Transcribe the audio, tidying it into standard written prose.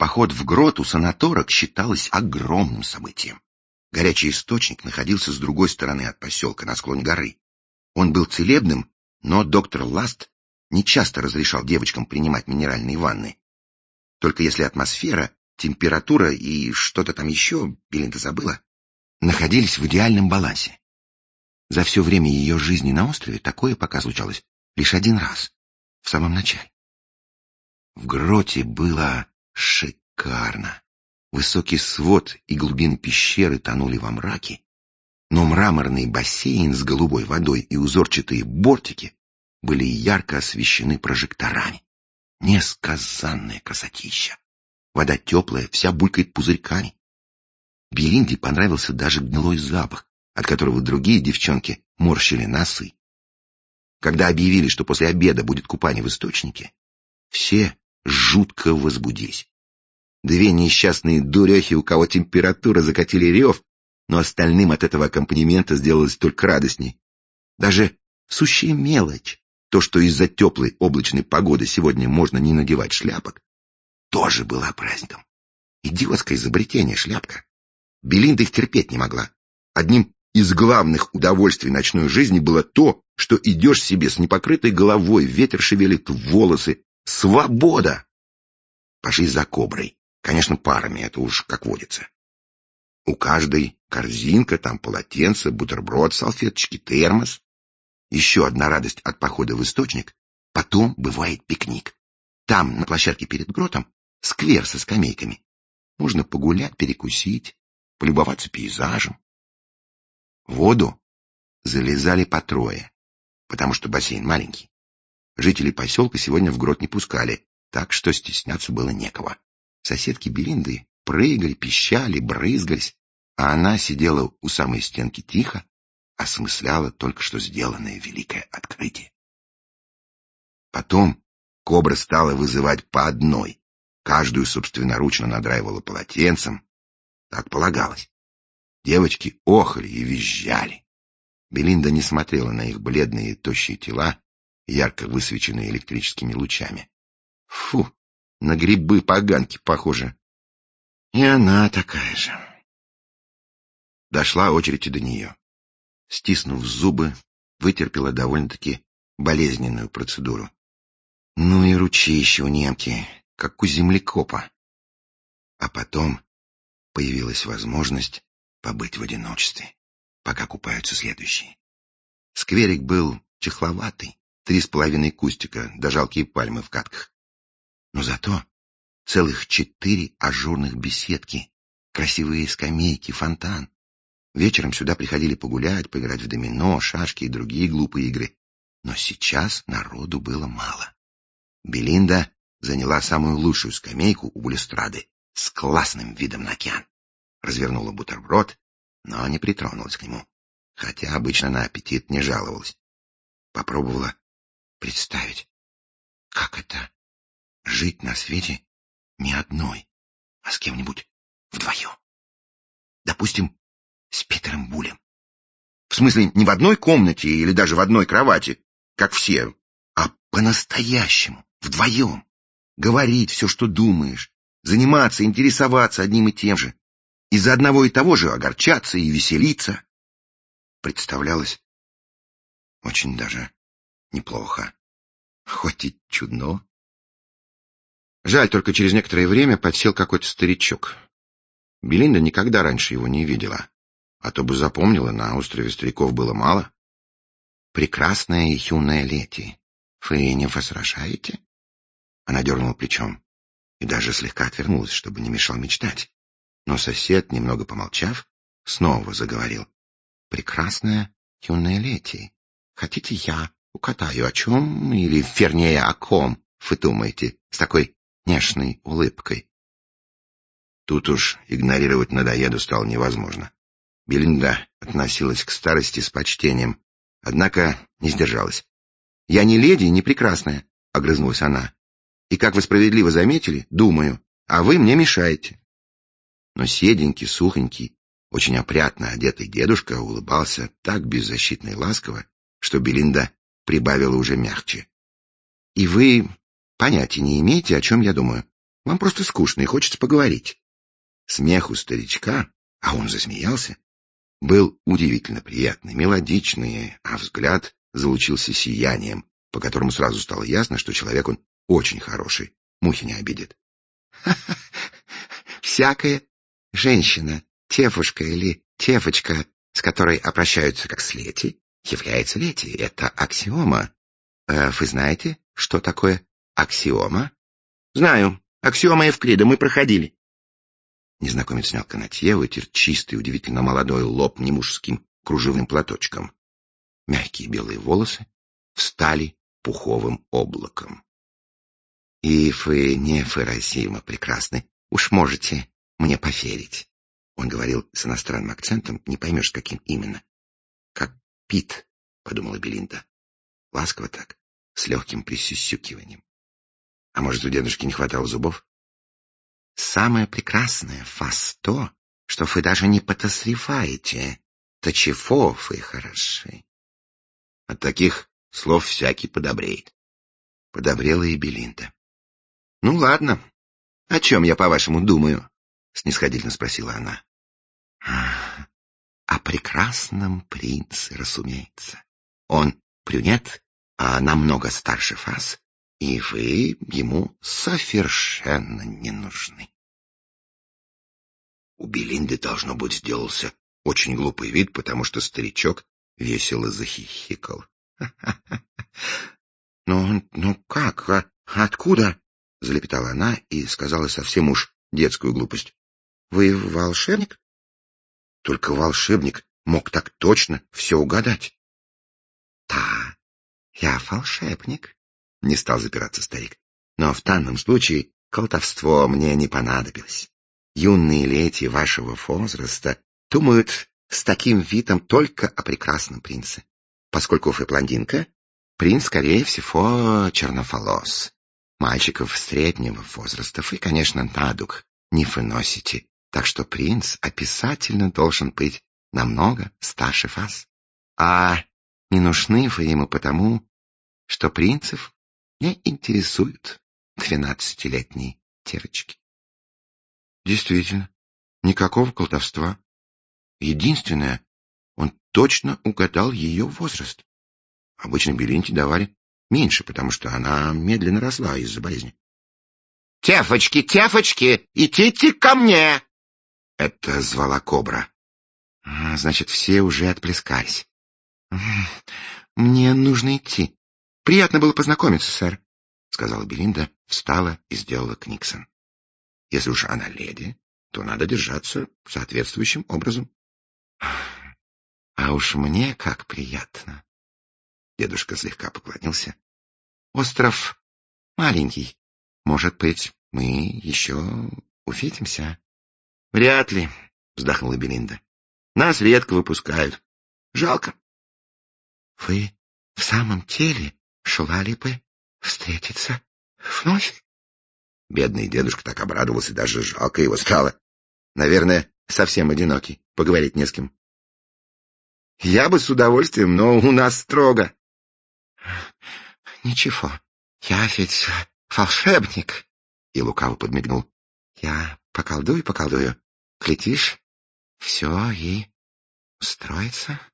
Поход в грот у санаторок считалось огромным событием. Горячий источник находился с другой стороны от поселка, на склоне горы. Он был целебным, но доктор Ласт нечасто разрешал девочкам принимать минеральные ванны. Только если атмосфера, температура и что-то там еще, Белинда забыла, находились в идеальном балансе. За все время ее жизни на острове такое пока случалось лишь один раз, в самом начале. В гроте было шикарно. Высокий свод и глубины пещеры тонули во мраке, но мраморный бассейн с голубой водой и узорчатые бортики были ярко освещены прожекторами. Несказанная красотища. Вода теплая, вся булькает пузырьками. Белинде понравился даже гнилой запах, от которого другие девчонки морщили носы. Когда объявили, что после обеда будет купание в источнике, все жутко возбудились. Две несчастные дурехи, у кого температура, закатили рев, но остальным от этого аккомпанемента сделалось только радостней. Даже сущая мелочь, то, что из-за теплой облачной погоды сегодня можно не надевать шляпок, тоже была праздником. Идиотское изобретение шляпка. Белинда их терпеть не могла. Одним из главных удовольствий ночной жизни было то, что идешь себе с непокрытой головой, ветер шевелит волосы. Свобода! Пошли за коброй. Конечно, парами, это уж как водится. У каждой корзинка, там полотенце, бутерброд, салфеточки, термос. Еще одна радость от похода в источник. Потом бывает пикник. Там, на площадке перед гротом, сквер со скамейками. Можно погулять, перекусить, полюбоваться пейзажем. В воду залезали по трое, потому что бассейн маленький. Жители поселка сегодня в грот не пускали, так что стесняться было некого. Соседки Белинды прыгали, пищали, брызгались, а она сидела у самой стенки тихо, осмысляла только что сделанное великое открытие. Потом кобра стала вызывать по одной, каждую собственноручно надраивала полотенцем. Так полагалось. Девочки охали и визжали. Белинда не смотрела на их бледные тощие тела, ярко высвеченные электрическими лучами. Фу! На грибы-поганки похоже. И она такая же. Дошла очередь и до нее. Стиснув зубы, вытерпела довольно-таки болезненную процедуру. Ну и ручище у немки, как у землекопа. А потом появилась возможность побыть в одиночестве, пока купаются следующие. Скверик был чахловатый, 3,5 кустика, да жалкие пальмы в катках. Но зато целых 4 ажурных беседки, красивые скамейки, фонтан. Вечером сюда приходили погулять, поиграть в домино, шашки и другие глупые игры. Но сейчас народу было мало. Белинда заняла самую лучшую скамейку у балюстрады с классным видом на океан. Развернула бутерброд, но не притронулась к нему, хотя обычно на аппетит не жаловалась. Попробовала представить, как это — жить на свете не одной, а с кем-нибудь вдвоем. Допустим, с Питером Булем. В смысле, не в одной комнате или даже в одной кровати, как все, а по-настоящему, вдвоем. Говорить все, что думаешь, заниматься, интересоваться одним и тем же. Из-за одного и того же огорчаться и веселиться. Представлялось очень даже неплохо, хоть и чудно. Жаль, только через некоторое время подсел какой-то старичок. Белинда никогда раньше его не видела, а то бы запомнила, на острове стариков было мало. «Прекрасная юная леди, вы не возражаете?» Она дернула плечом и даже слегка отвернулась, чтобы не мешал мечтать. Но сосед, немного помолчав, снова заговорил. «Прекрасная юная леди, хотите я угадаю, о чем, или, вернее, о ком вы думаете, с такой нежной улыбкой?» Тут уж игнорировать надоеду стало невозможно. Белинда относилась к старости с почтением, однако не сдержалась. «Я не леди, не прекрасная», — огрызнулась она. «И, как вы справедливо заметили, думаю, а вы мне мешаете». Но седенький, сухонький, очень опрятно одетый дедушка улыбался так беззащитно и ласково, что Белинда прибавила уже мягче. «И вы понятия не имеете, о чем я думаю. Вам просто скучно и хочется поговорить. Смех у старичка, а он засмеялся, был удивительно приятный, мелодичный, а взгляд залучился сиянием, по которому сразу стало ясно, что человек он очень хороший, мухи не обидит. Всякая женщина, тевушка или тевочка, с которой обращаются как с леди, является леди. Это аксиома. Вы знаете, что такое аксиома? Знаю. Аксиома Евклида мы проходили. Незнакомец снял канатье, вытер чистый, удивительно молодой лоб немужским кружевным платочком. Мягкие белые волосы встали пуховым облаком. И вы невыразимо прекрасны. Уж можете мне поверить. Он говорил с иностранным акцентом, не поймешь, каким именно. Как Пит, подумала Белинда. Ласково так, с легким присюсюкиванием. А может, у дедушки не хватало зубов? Самое прекрасное в вас то, что вы даже не подозреваете, до чего вы хороши. От таких слов всякий подобреет. Подобрела и Белинда. — Ну, ладно. О чем я, по-вашему, думаю? — снисходительно спросила она. — О прекрасном принце, разумеется. Он брюнет, а намного старше вас, и вы ему совершенно не нужны. У Белинды, должно быть, сделался очень глупый вид, потому что старичок весело захихикал. — Ну как? Откуда? — залепетала она и сказала совсем уж детскую глупость. — Вы волшебник? Только волшебник мог так точно все угадать. — Да, я волшебник, — не стал запираться старик. Но в данном случае колдовство мне не понадобилось. Юные леди вашего возраста думают с таким видом только о прекрасном принце. Поскольку вы блондинка, принц, скорее всего, черноволос. Мальчиков среднего возраста вы, конечно, на дух не выносите, так что принц обязательно должен быть намного старше вас. А не нужны вы ему потому, что принцев не интересуют 12-летние девочки. Действительно, никакого колдовства. Единственное, он точно угадал ее возраст. Обычно Белинде давали меньше, потому что она медленно росла из-за болезни. — Тефочки, тефочки, идите ко мне! — это звала кобра. — Значит, все уже отплескались. — Мне нужно идти. Приятно было познакомиться, сэр, — сказала Белинда, встала и сделала книксон. Если уж она леди, то надо держаться соответствующим образом. — А уж мне как приятно. Дедушка слегка поклонился. — Остров маленький. Может быть, мы еще увидимся? — Вряд ли, — вздохнула Белинда. — Нас редко выпускают. Жалко. — Вы в самом деле желали бы встретиться вновь? Бедный дедушка так обрадовался, даже жалко его стало. Наверное, совсем одинокий, поговорить не с кем. — Я бы с удовольствием, но у нас строго. — Ничего, я ведь волшебник, — и лукаво подмигнул. — Я поколдую, глядишь, все и устроится.